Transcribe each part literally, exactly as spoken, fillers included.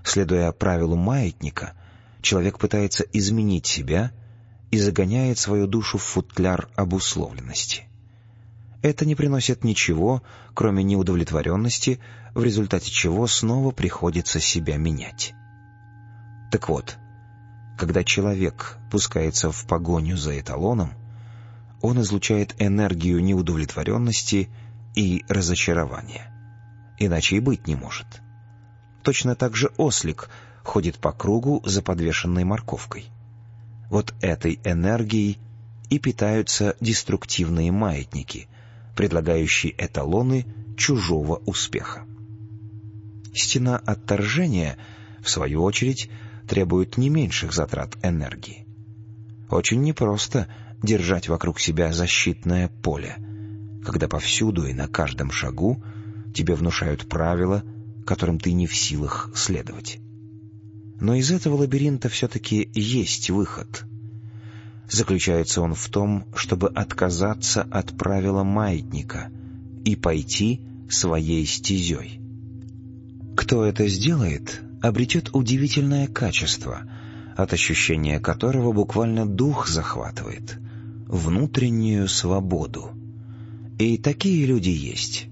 Следуя правилу маятника, человек пытается изменить себя и загоняет свою душу в футляр обусловленности. Это не приносит ничего, кроме неудовлетворенности, в результате чего снова приходится себя менять. Так вот, когда человек пускается в погоню за эталоном, он излучает энергию неудовлетворенности и разочарования. Иначе и быть не может. Точно так же ослик ходит по кругу за подвешенной морковкой. Вот этой энергией и питаются деструктивные маятники, предлагающие эталоны чужого успеха. Стена отторжения, в свою очередь, требует не меньших затрат энергии. Очень непросто держать вокруг себя защитное поле, когда повсюду и на каждом шагу тебе внушают правила, которым ты не в силах следовать. Но из этого лабиринта все-таки есть выход. Заключается он в том, чтобы отказаться от правила маятника и пойти своей стезей. Кто это сделает, обретет удивительное качество, от ощущения которого буквально дух захватывает — внутреннюю свободу. И такие люди есть.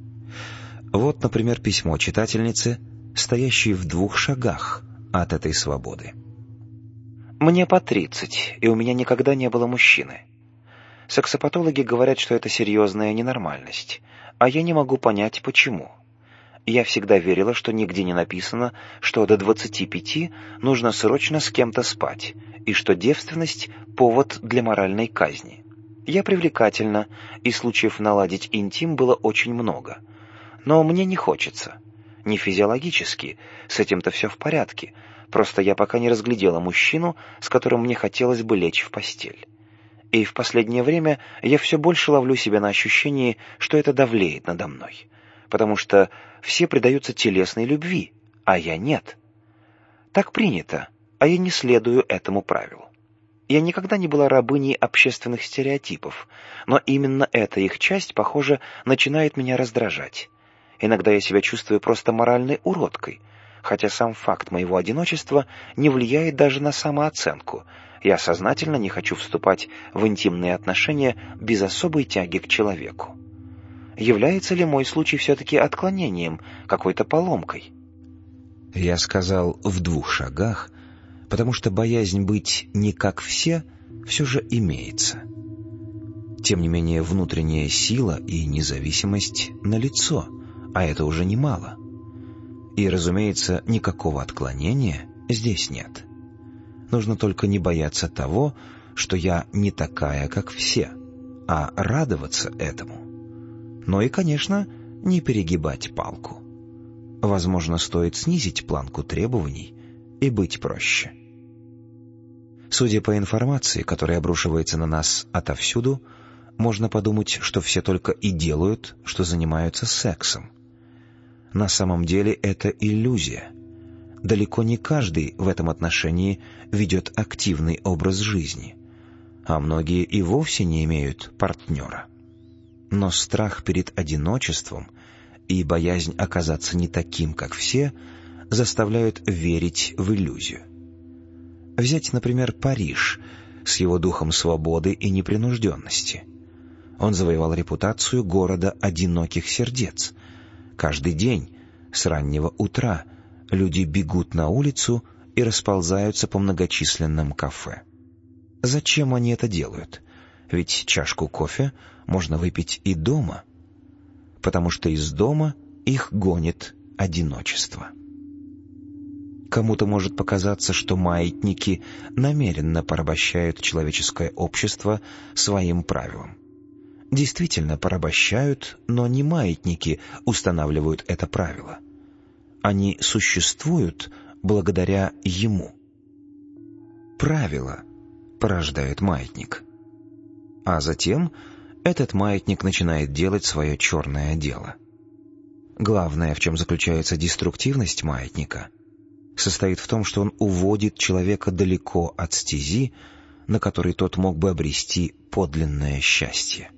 Вот, например, письмо читательницы, стоящей в двух шагах от этой свободы. «Мне по тридцать, и у меня никогда не было мужчины. Сексопатологи говорят, что это серьезная ненормальность, а я не могу понять, почему. Я всегда верила, что нигде не написано, что до двадцати пяти нужно срочно с кем-то спать, и что девственность – повод для моральной казни. Я привлекательна, и случаев наладить интим было очень много. Но мне не хочется. Не физиологически, с этим-то все в порядке, просто я пока не разглядела мужчину, с которым мне хотелось бы лечь в постель. И в последнее время я все больше ловлю себя на ощущении, что это давлеет надо мной, потому что все предаются телесной любви, а я нет. Так принято, а я не следую этому правилу. Я никогда не была рабыней общественных стереотипов, но именно эта их часть, похоже, начинает меня раздражать. Иногда я себя чувствую просто моральной уродкой, хотя сам факт моего одиночества не влияет даже на самооценку. Я сознательно не хочу вступать в интимные отношения без особой тяги к человеку. Является ли мой случай все-таки отклонением, какой-то поломкой? Я сказал «в двух шагах», потому что боязнь быть не как все все же имеется. Тем не менее, внутренняя сила и независимость налицо, а это уже немало. И, разумеется, никакого отклонения здесь нет. Нужно только не бояться того, что я не такая, как все, а радоваться этому. Но и, конечно, не перегибать палку. Возможно, стоит снизить планку требований и быть проще. Судя по информации, которая обрушивается на нас отовсюду, можно подумать, что все только и делают, что занимаются сексом. На самом деле это иллюзия. Далеко не каждый в этом отношении ведет активный образ жизни, а многие и вовсе не имеют партнера. Но страх перед одиночеством и боязнь оказаться не таким, как все, заставляют верить в иллюзию. Взять, например, Париж с его духом свободы и непринужденности. Он завоевал репутацию города одиноких сердец. Каждый день, с раннего утра, люди бегут на улицу и расползаются по многочисленным кафе. Зачем они это делают? Ведь чашку кофе можно выпить и дома. Потому что из дома их гонит одиночество. Кому-то может показаться, что маятники намеренно порабощают человеческое общество своим правилам. Действительно порабощают, но не маятники устанавливают это правило. Они существуют благодаря ему. Правило порождает маятник. А затем этот маятник начинает делать свое черное дело. Главное, в чем заключается деструктивность маятника, состоит в том, что он уводит человека далеко от стези, на которой тот мог бы обрести подлинное счастье.